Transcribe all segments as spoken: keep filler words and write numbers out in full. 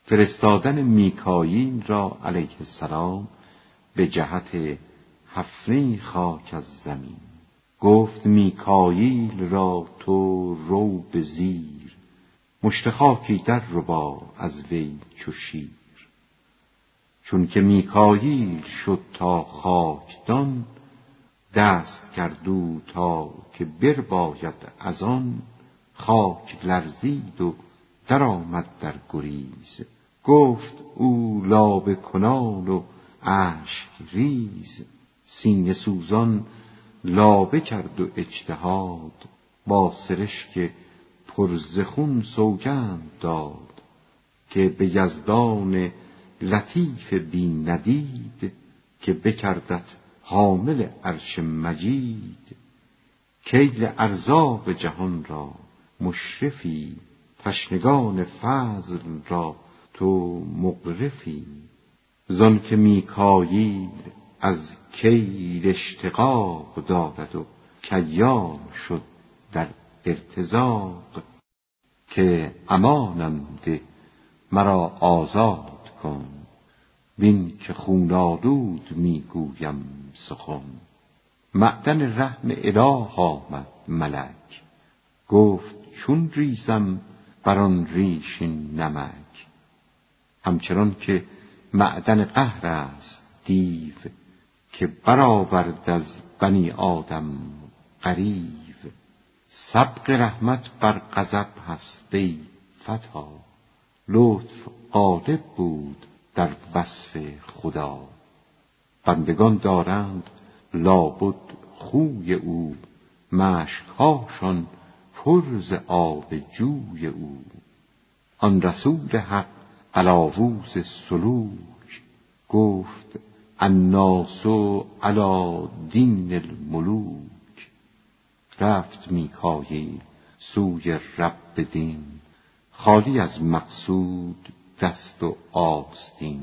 فرستادن میکائیل را علیه السلام به جهت حفنه خاک از زمین. گفت میکائیل را تو رو به زیر، مشت خاکی در ربا از وی چو شیر. چون که میکائیل شد تا خاکدان، دست کردو تا که برباید از آن. خاک لرزید و در آمد در گریز، گفت او لابه کنان و اشک ریز. سینه سوزان لابه کرد و اجتهاد، با سرشک پر ز خون سوگند داد. که به یزدان لطیف بی ندید، که بکردت حامل عرش مجید. کیل ارزاق جهان را مشرفی، تشنگان فضل را تو مغرفی. زان که میکائیل از کیل اشتقاق دارد و کیال شد در ارتزاق. که امانم ده مرا آزاد کن، بین که خون آلود میگویم سخن. معدن رحم اله آمد ملک، گفت چون ریزم بر آن ریش نمک. همچنان که معدن قهر است دیو، که برآورد از بنی آدم غریو. سبق رحمت بر غضب هست ای فتی، لطف غالب بود در وصف خدا. بندگان دارند لابد خوی او، مشکهاشان پر ز آب جوی او. آن رسول حق قلاووز سلوک، گفت الناس علی دین الملوک. رفت میکائیل سوی رب دین، خالی از مقصود دست و آستین.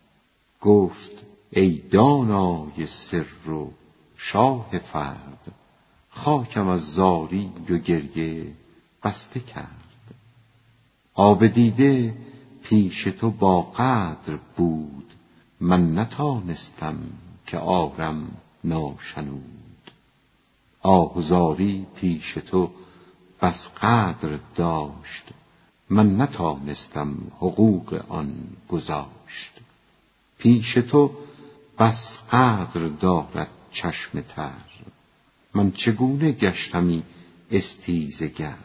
گفت ای دانای سر و شاه فرد، خاکم از زاری و گریه بسته کرد. آب دیده پیش تو با قدر بود، من نتانستم که آرم ناشنود. آه و زاری پیش تو بس قدر داشت، من نتانستم حقوق آن گذاشت. پیش تو بس قدر دارد چشم تر، من چگونه گشتمی استیزه گر.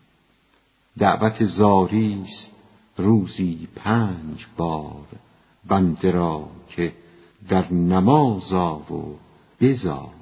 دعوت زاریست روزی پنج بار، بنده را که در نماز آ و بزار.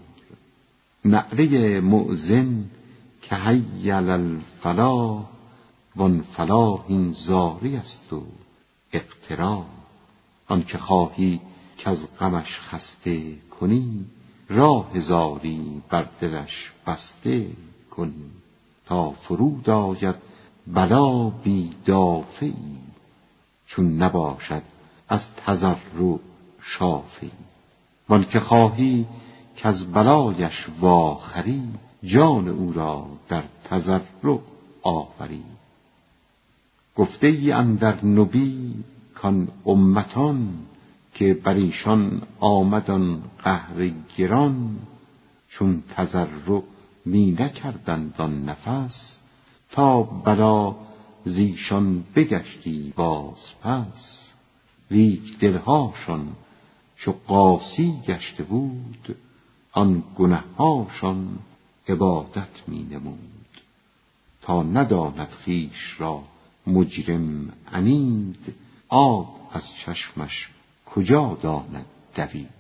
نعره مؤذن که حی علی الفلاح، وان فلاح این زاری است و اقتراح. آن که خواهی که از غمش خسته کنی، راه زاری بر دلش بسته کنی. تا فرود آید بلا بی دافعی، چون نباشد از تضرع شافعی. وان که خواهی که از بلایش واخری، جان او را در تضرع آفری. گفته ای اندر نبی کان امتان، که بر ایشان آمد آن قهر گران. چون تضرع می نکردند آن نفس، تا بلا زیشان بگشتی باز پس. لیک دلهاشان چو قاسی گشته بود، آن گنههاشان عبادت می نمود. تا نداند خویش را مجرم عنید، آب از چشمش کجا داند دوید.